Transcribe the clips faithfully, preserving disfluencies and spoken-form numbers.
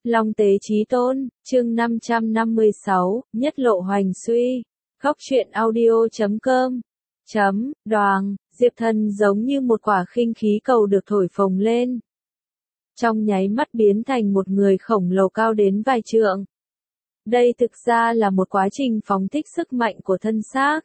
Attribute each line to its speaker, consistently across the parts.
Speaker 1: Long tế chí tôn, chương năm trăm năm mươi sáu, nhất lộ hoành suy. Góc truyện audio chấm com. Chấm, đoàng, Diệp Thần giống như một quả khinh khí cầu được thổi phồng lên. Trong nháy mắt biến thành một người khổng lồ cao đến vài trượng. Đây thực ra là một quá trình phóng thích sức mạnh của thân xác.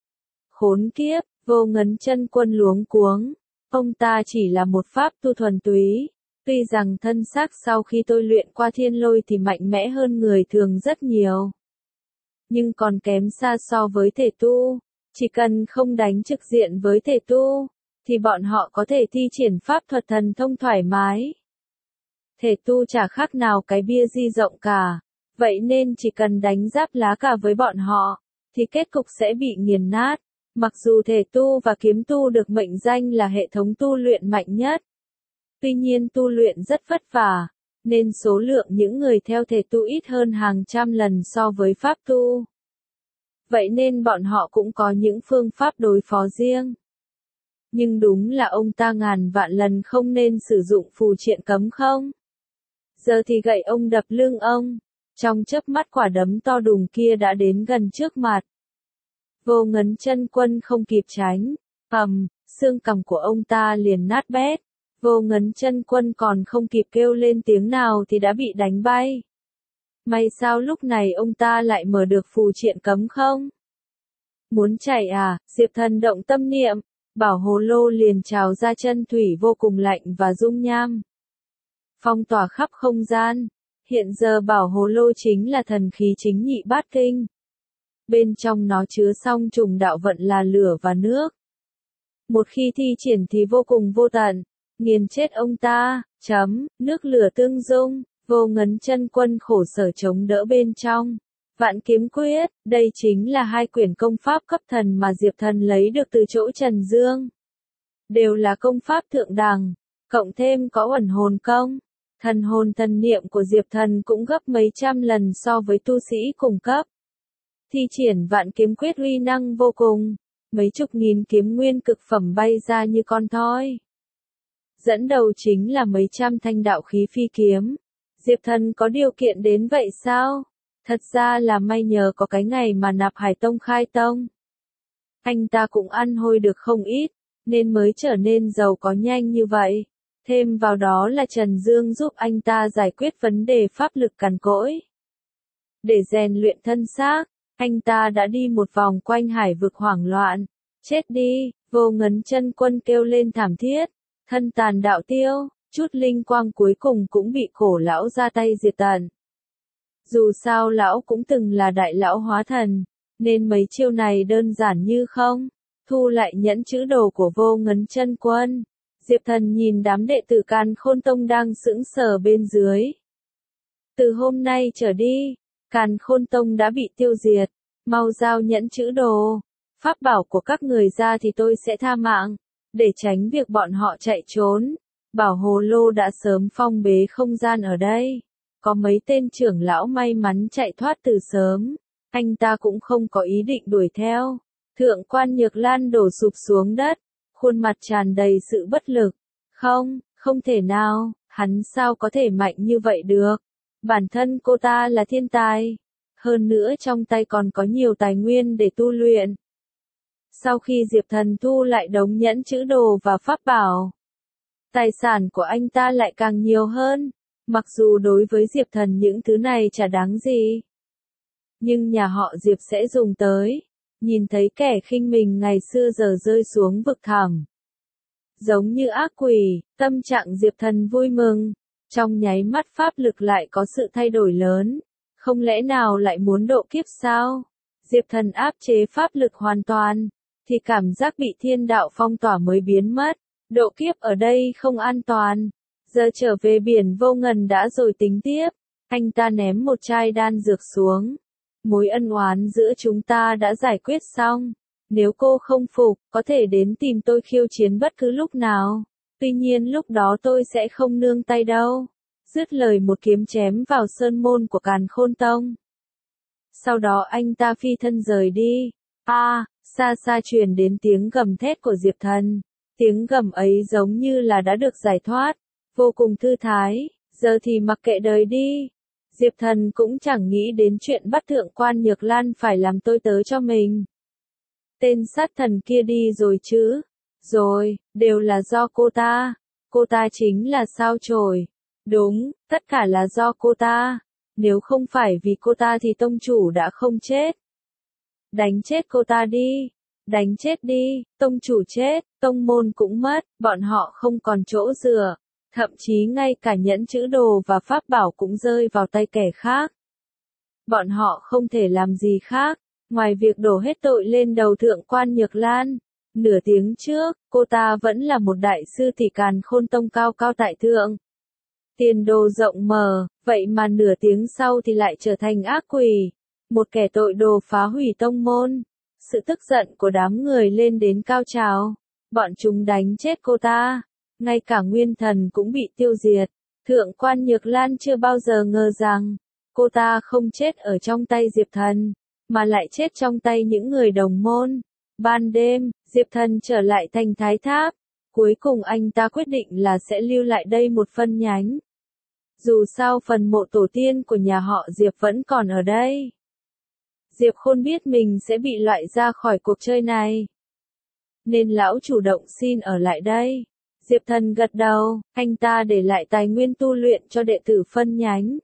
Speaker 1: Khốn kiếp, Vô Ngấn Chân Quân luống cuống. Ông ta chỉ là một pháp tu thuần túy. Tuy rằng thân xác sau khi tôi luyện qua thiên lôi thì mạnh mẽ hơn người thường rất nhiều. Nhưng còn kém xa so với thể tu. Chỉ cần không đánh trực diện với thể tu, thì bọn họ có thể thi triển pháp thuật thần thông thoải mái. Thể tu chả khác nào cái bia di rộng cả. Vậy nên chỉ cần đánh giáp lá cả với bọn họ, thì kết cục sẽ bị nghiền nát. Mặc dù thể tu và kiếm tu được mệnh danh là hệ thống tu luyện mạnh nhất. Tuy nhiên tu luyện rất vất vả, nên số lượng những người theo thể tu ít hơn hàng trăm lần so với pháp tu. Vậy nên bọn họ cũng có những phương pháp đối phó riêng. Nhưng đúng là ông ta ngàn vạn lần không nên sử dụng phù triện cấm không? Giờ thì gậy ông đập lưng ông. Trong chớp mắt quả đấm to đùng kia đã đến gần trước mặt. Vô Ngấn Chân Quân không kịp tránh, ầm, xương cằm của ông ta liền nát bét. Vô Ngấn Chân Quân còn không kịp kêu lên tiếng nào thì đã bị đánh bay. May sao lúc này ông ta lại mở được phù triện cấm không? Muốn chạy à? Diệp Thần động tâm niệm, bảo hồ lô liền trào ra chân thủy vô cùng lạnh và dung nham. Phong tỏa khắp không gian. Hiện giờ bảo hồ lô chính là thần khí chính nhị bát kinh. Bên trong nó chứa song trùng đạo vận là lửa và nước. Một khi thi triển thì vô cùng vô tận, nghiền chết ông ta, chấm, nước lửa tương dung, Vô Ngấn Chân Quân khổ sở chống đỡ bên trong. Vạn Kiếm Quyết, đây chính là hai quyển công pháp cấp thần mà Diệp Thần lấy được từ chỗ Trần Dương. Đều là công pháp thượng đẳng, cộng thêm có ẩn hồn công. Thần hồn thần niệm của Diệp Thần cũng gấp mấy trăm lần so với tu sĩ cùng cấp. Thi triển Vạn Kiếm Quyết uy năng vô cùng, mấy chục nghìn kiếm nguyên cực phẩm bay ra như con thoi. Dẫn đầu chính là mấy trăm thanh đạo khí phi kiếm. Diệp Thần có điều kiện đến vậy sao? Thật ra là may nhờ có cái ngày mà Nạp Hải Tông khai tông. Anh ta cũng ăn hôi được không ít, nên mới trở nên giàu có nhanh như vậy. Thêm vào đó là Trần Dương giúp anh ta giải quyết vấn đề pháp lực cằn cỗi. Để rèn luyện thân xác, anh ta đã đi một vòng quanh hải vực hoảng loạn. Chết đi, Vô Ngấn Chân Quân kêu lên thảm thiết, thân tàn đạo tiêu, chút linh quang cuối cùng cũng bị cổ lão ra tay diệt tận. Dù sao lão cũng từng là đại lão hóa thần, nên mấy chiêu này đơn giản như không. Thu lại nhẫn chữ đồ của Vô Ngấn Chân Quân. Diệp Thần nhìn đám đệ tử Càn Khôn Tông đang sững sờ bên dưới. Từ hôm nay trở đi, Càn Khôn Tông đã bị tiêu diệt, mau giao nhẫn chữ đồ. Pháp bảo của các người ra thì tôi sẽ tha mạng, để tránh việc bọn họ chạy trốn. Bảo hồ lô đã sớm phong bế không gian ở đây. Có mấy tên trưởng lão may mắn chạy thoát từ sớm, anh ta cũng không có ý định đuổi theo. Thượng quan Nhược Lan đổ sụp xuống đất, khuôn mặt tràn đầy sự bất lực. Không, không thể nào, hắn sao có thể mạnh như vậy được. Bản thân cô ta là thiên tài. Hơn nữa trong tay còn có nhiều tài nguyên để tu luyện. Sau khi Diệp Thần thu lại đống nhẫn chữ đồ và pháp bảo, tài sản của anh ta lại càng nhiều hơn. Mặc dù đối với Diệp Thần những thứ này chả đáng gì, nhưng nhà họ Diệp sẽ dùng tới. Nhìn thấy kẻ khinh mình ngày xưa giờ rơi xuống vực thẳm, giống như ác quỷ, tâm trạng Diệp Thần vui mừng. Trong nháy mắt pháp lực lại có sự thay đổi lớn. Không lẽ nào lại muốn độ kiếp sao? Diệp Thần áp chế pháp lực hoàn toàn, thì cảm giác bị thiên đạo phong tỏa mới biến mất. Độ kiếp ở đây không an toàn. Giờ trở về biển Vô Ngần đã rồi tính tiếp. Anh ta ném một chai đan dược xuống. Mối ân oán giữa chúng ta đã giải quyết xong. Nếu cô không phục, có thể đến tìm tôi khiêu chiến bất cứ lúc nào. Tuy nhiên lúc đó tôi sẽ không nương tay đâu. Dứt lời một kiếm chém vào sơn môn của Càn Khôn Tông. Sau đó anh ta phi thân rời đi. A, à, xa xa truyền đến tiếng gầm thét của Diệp Thần. Tiếng gầm ấy giống như là đã được giải thoát. Vô cùng thư thái. giờ thì mặc kệ đời đi. Diệp Thần cũng chẳng nghĩ đến chuyện bắt thượng quan Nhược Lan phải làm tôi tớ cho mình. Tên sát thần kia đi rồi chứ. Rồi, đều là do cô ta. Cô ta chính là sao chổi. Đúng, tất cả là do cô ta. Nếu không phải vì cô ta thì tông chủ đã không chết. Đánh chết cô ta đi. Đánh chết đi, tông chủ chết, tông môn cũng mất, bọn họ không còn chỗ dựa. Thậm chí ngay cả nhẫn chữ đồ và pháp bảo cũng rơi vào tay kẻ khác. Bọn họ không thể làm gì khác, ngoài việc đổ hết tội lên đầu thượng quan Nhược Lan. Nửa tiếng trước, cô ta vẫn là một đại sư tỷ Càn Khôn Tông cao cao tại thượng. Tiền đồ rộng mở, vậy mà nửa tiếng sau thì lại trở thành ác quỷ. Một kẻ tội đồ phá hủy tông môn. Sự tức giận của đám người lên đến cao trào. Bọn chúng đánh chết cô ta. Ngay cả nguyên thần cũng bị tiêu diệt. Thượng quan Nhược Lan chưa bao giờ ngờ rằng, cô ta không chết ở trong tay Diệp Thần, mà lại chết trong tay những người đồng môn. Ban đêm, Diệp Thần trở lại thành Thái Tháp. Cuối cùng anh ta quyết định là sẽ lưu lại đây một phân nhánh. Dù sao phần mộ tổ tiên của nhà họ Diệp vẫn còn ở đây. Diệp Khôn biết mình sẽ bị loại ra khỏi cuộc chơi này. Nên lão chủ động xin ở lại đây. Diệp Thần gật đầu, anh ta để lại tài nguyên tu luyện cho đệ tử phân nhánh.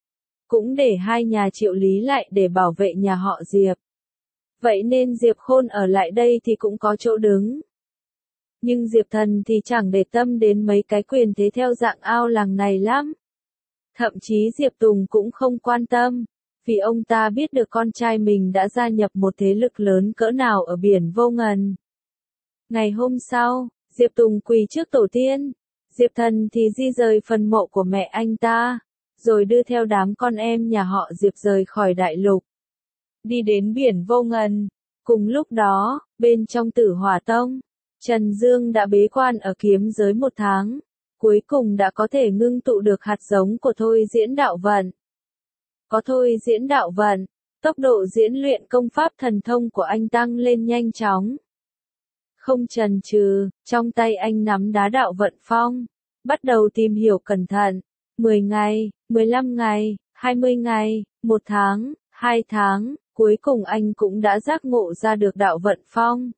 Speaker 1: Cũng để hai nhà Triệu Lý lại để bảo vệ nhà họ Diệp. Vậy nên Diệp Khôn ở lại đây thì cũng có chỗ đứng. Nhưng Diệp Thần thì chẳng để tâm đến mấy cái quyền thế theo dạng ao làng này lắm. Thậm chí Diệp Tùng cũng không quan tâm, vì ông ta biết được con trai mình đã gia nhập một thế lực lớn cỡ nào ở biển vô ngần. Ngày hôm sau, Diệp Tùng quỳ trước tổ tiên, Diệp Thần thì di rời phần mộ của mẹ anh ta, rồi đưa theo đám con em nhà họ Diệp rời khỏi đại lục. Đi đến biển vô ngần. Cùng lúc đó, bên trong Tử Hỏa Tông, Trần Dương đã bế quan ở kiếm giới một tháng. Cuối cùng đã có thể ngưng tụ được hạt giống của thôi diễn đạo vận. Có thôi diễn đạo vận, tốc độ diễn luyện công pháp thần thông của anh tăng lên nhanh chóng. Không chần chừ, trong tay anh nắm đá đạo vận phong, bắt đầu tìm hiểu cẩn thận. mười ngày, mười lăm ngày, hai mươi ngày, một tháng, hai tháng, cuối cùng anh cũng đã giác ngộ ra được đạo vận phong.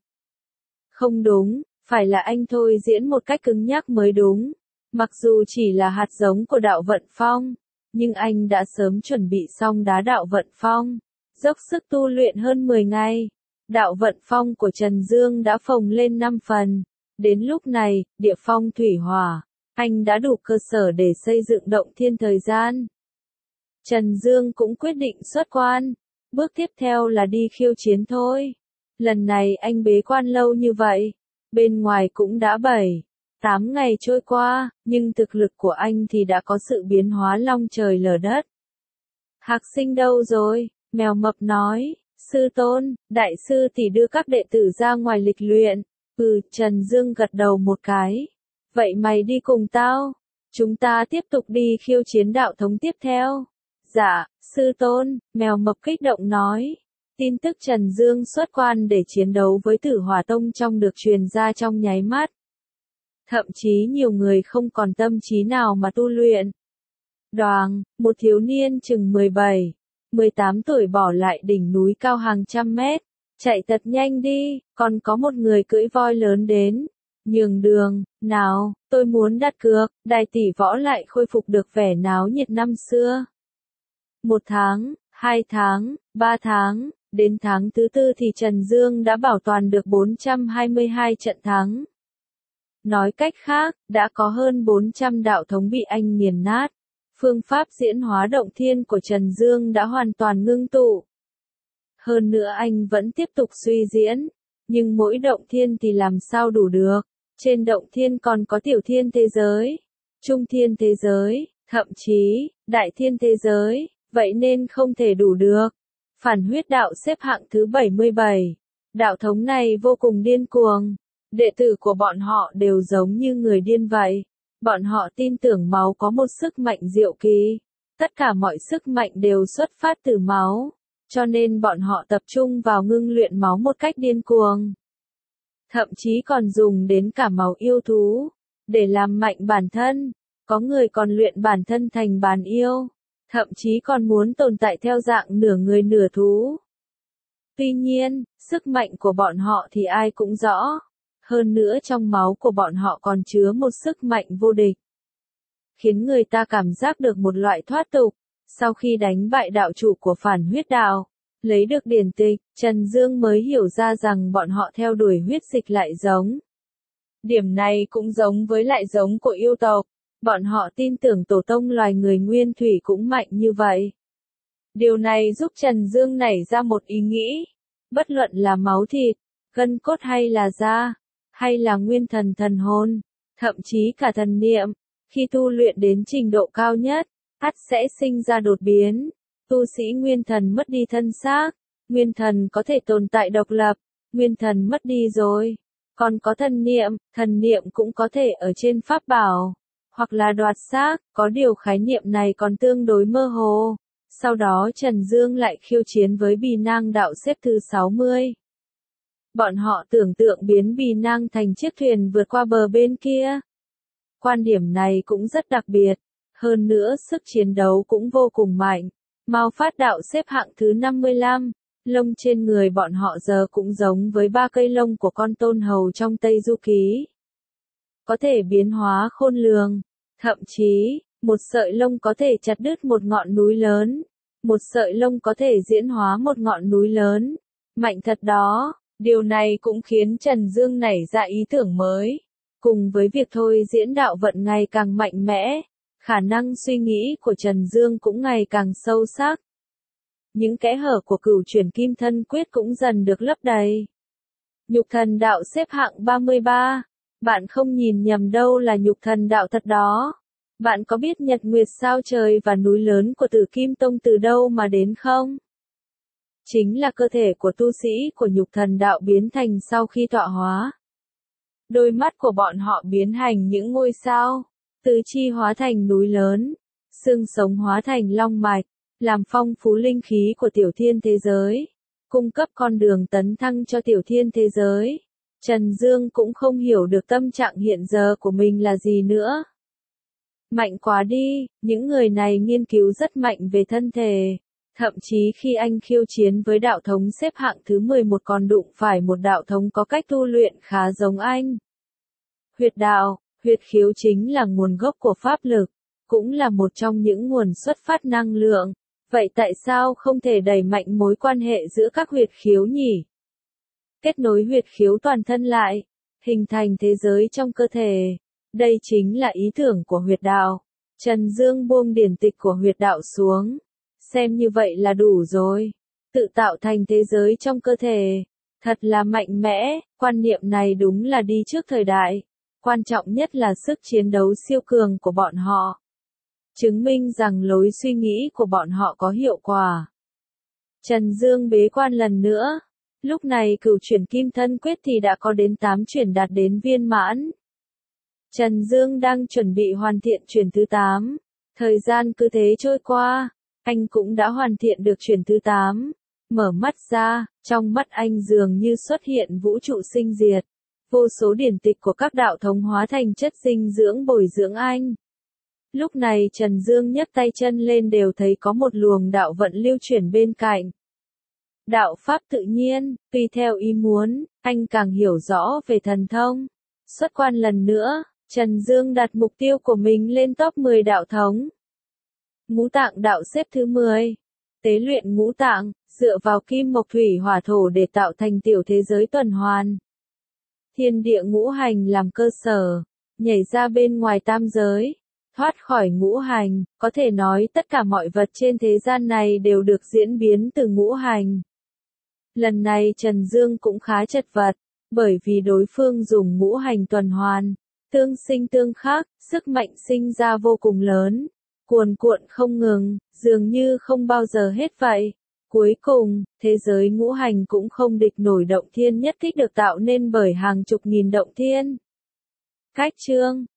Speaker 1: Không đúng, phải là anh thôi diễn một cách cứng nhắc mới đúng. Mặc dù chỉ là hạt giống của đạo vận phong, nhưng anh đã sớm chuẩn bị xong đá đạo vận phong, dốc sức tu luyện hơn mười ngày. Đạo vận phong của Trần Dương đã phồng lên năm phần. Đến lúc này, địa phong thủy hỏa, anh đã đủ cơ sở để xây dựng động thiên thời gian. Trần Dương cũng quyết định xuất quan. Bước tiếp theo là đi khiêu chiến thôi. Lần này anh bế quan lâu như vậy, bên ngoài cũng đã bảy, tám ngày trôi qua, nhưng thực lực của anh thì đã có sự biến hóa long trời lở đất. Hạc Sinh đâu rồi? Mèo mập nói, sư tôn, đại sư tỷ đưa các đệ tử ra ngoài lịch luyện. Ừ, Trần Dương gật đầu một cái. Vậy mày đi cùng tao. Chúng ta tiếp tục đi khiêu chiến đạo thống tiếp theo. Dạ, sư tôn, mèo mập kích động nói. Tin tức Trần Dương xuất quan để chiến đấu với Tử Hỏa Tông trong được truyền ra trong nháy mắt. Thậm chí nhiều người không còn tâm trí nào mà tu luyện. Đoàng, một thiếu niên chừng mười bảy, mười tám tuổi bỏ lại đỉnh núi cao hàng trăm mét. Chạy thật nhanh đi, còn có một người cưỡi voi lớn đến. Nhường đường, nào, tôi muốn đặt cược, đại tỷ võ lại khôi phục được vẻ náo nhiệt năm xưa. Một tháng, hai tháng, ba tháng, đến tháng thứ tư thì Trần Dương đã bảo toàn được bốn trăm hai mươi hai trận thắng. Nói cách khác, đã có hơn bốn trăm đạo thống bị anh nghiền nát. Phương pháp diễn hóa động thiên của Trần Dương đã hoàn toàn ngưng tụ. Hơn nữa anh vẫn tiếp tục suy diễn, nhưng mỗi động thiên thì làm sao đủ được. Trên động thiên còn có tiểu thiên thế giới, trung thiên thế giới, thậm chí, đại thiên thế giới, vậy nên không thể đủ được. Phản huyết đạo xếp hạng thứ bảy mươi bảy. Đạo thống này vô cùng điên cuồng. Đệ tử của bọn họ đều giống như người điên vậy. Bọn họ tin tưởng máu có một sức mạnh diệu kỳ. Tất cả mọi sức mạnh đều xuất phát từ máu. Cho nên bọn họ tập trung vào ngưng luyện máu một cách điên cuồng. Thậm chí còn dùng đến cả máu yêu thú, để làm mạnh bản thân. Có người còn luyện bản thân thành bán yêu, thậm chí còn muốn tồn tại theo dạng nửa người nửa thú. Tuy nhiên, sức mạnh của bọn họ thì ai cũng rõ. Hơn nữa trong máu của bọn họ còn chứa một sức mạnh vô địch, khiến người ta cảm giác được một loại thoát tục. Sau khi đánh bại đạo chủ của phản huyết đạo, lấy được điển tịch, Trần Dương mới hiểu ra rằng bọn họ theo đuổi huyết dịch lại giống. Điểm này cũng giống với lại giống của yêu tộc, bọn họ tin tưởng tổ tông loài người nguyên thủy cũng mạnh như vậy. Điều này giúp Trần Dương nảy ra một ý nghĩ, bất luận là máu thịt, gân cốt hay là da, hay là nguyên thần thần hồn, thậm chí cả thần niệm, khi tu luyện đến trình độ cao nhất, ắt sẽ sinh ra đột biến. Tu sĩ nguyên thần mất đi thân xác, nguyên thần có thể tồn tại độc lập, nguyên thần mất đi rồi, còn có thần niệm, thần niệm cũng có thể ở trên pháp bảo, hoặc là đoạt xác, có điều khái niệm này còn tương đối mơ hồ. Sau đó Trần Dương lại khiêu chiến với Bì Nang đạo xếp thứ sáu mươi. Bọn họ tưởng tượng biến Bì Nang thành chiếc thuyền vượt qua bờ bên kia. Quan điểm này cũng rất đặc biệt, hơn nữa sức chiến đấu cũng vô cùng mạnh. Mao Phát đạo xếp hạng thứ năm mươi lăm, lông trên người bọn họ giờ cũng giống với ba cây lông của con tôn hầu trong Tây Du Ký. Có thể biến hóa khôn lường, thậm chí, một sợi lông có thể chặt đứt một ngọn núi lớn, một sợi lông có thể diễn hóa một ngọn núi lớn. Mạnh thật đó, điều này cũng khiến Trần Dương nảy ra ý tưởng mới. Cùng với việc thôi diễn đạo vận ngày càng mạnh mẽ, khả năng suy nghĩ của Trần Dương cũng ngày càng sâu sắc. Những kẽ hở của cửu chuyển kim thân quyết cũng dần được lấp đầy. Nhục thần đạo xếp hạng ba mươi ba. Bạn không nhìn nhầm đâu, là nhục thần đạo thật đó. Bạn có biết nhật nguyệt sao trời và núi lớn của Tử Kim Tông từ đâu mà đến không? Chính là cơ thể của tu sĩ của nhục thần đạo biến thành sau khi tọa hóa. Đôi mắt của bọn họ biến thành những ngôi sao, tứ chi hóa thành núi lớn, xương sống hóa thành long mạch, làm phong phú linh khí của tiểu thiên thế giới, cung cấp con đường tấn thăng cho tiểu thiên thế giới. Trần Dương cũng không hiểu được tâm trạng hiện giờ của mình là gì nữa. Mạnh quá đi, những người này nghiên cứu rất mạnh về thân thể. Thậm chí khi anh khiêu chiến với đạo thống xếp hạng thứ mười một còn đụng phải một đạo thống có cách tu luyện khá giống anh. Huyệt đạo, huyệt khiếu chính là nguồn gốc của pháp lực, cũng là một trong những nguồn xuất phát năng lượng. Vậy tại sao không thể đẩy mạnh mối quan hệ giữa các huyệt khiếu nhỉ? Kết nối huyệt khiếu toàn thân lại, hình thành thế giới trong cơ thể. Đây chính là ý tưởng của huyệt đạo. Trần Dương buông điển tịch của huyệt đạo xuống. Xem như vậy là đủ rồi. Tự tạo thành thế giới trong cơ thể. Thật là mạnh mẽ, quan niệm này đúng là đi trước thời đại. Quan trọng nhất là sức chiến đấu siêu cường của bọn họ. Chứng minh rằng lối suy nghĩ của bọn họ có hiệu quả. Trần Dương bế quan lần nữa. Lúc này cửu chuyển kim thân quyết thì đã có đến tám chuyển đạt đến viên mãn. Trần Dương đang chuẩn bị hoàn thiện chuyển thứ tám. Thời gian cứ thế trôi qua, anh cũng đã hoàn thiện được chuyển thứ tám. Mở mắt ra, trong mắt anh dường như xuất hiện vũ trụ sinh diệt. Vô số điển tịch của các đạo thống hóa thành chất dinh dưỡng bồi dưỡng anh. Lúc này Trần Dương nhấc tay chân lên đều thấy có một luồng đạo vận lưu chuyển bên cạnh. Đạo pháp tự nhiên, tùy theo ý muốn, anh càng hiểu rõ về thần thông. Xuất quan lần nữa, Trần Dương đặt mục tiêu của mình lên top mười đạo thống. Ngũ tạng đạo xếp thứ mười. Tế luyện ngũ tạng, dựa vào kim mộc thủy hỏa thổ để tạo thành tiểu thế giới tuần hoàn. Thiên địa ngũ hành làm cơ sở, nhảy ra bên ngoài tam giới, thoát khỏi ngũ hành, có thể nói tất cả mọi vật trên thế gian này đều được diễn biến từ ngũ hành. Lần này Trần Dương cũng khá chật vật, bởi vì đối phương dùng ngũ hành tuần hoàn, tương sinh tương khắc, sức mạnh sinh ra vô cùng lớn, cuồn cuộn không ngừng, dường như không bao giờ hết vậy. Cuối cùng, thế giới ngũ hành cũng không địch nổi động thiên nhất kích được tạo nên bởi hàng chục nghìn động thiên. Cách chương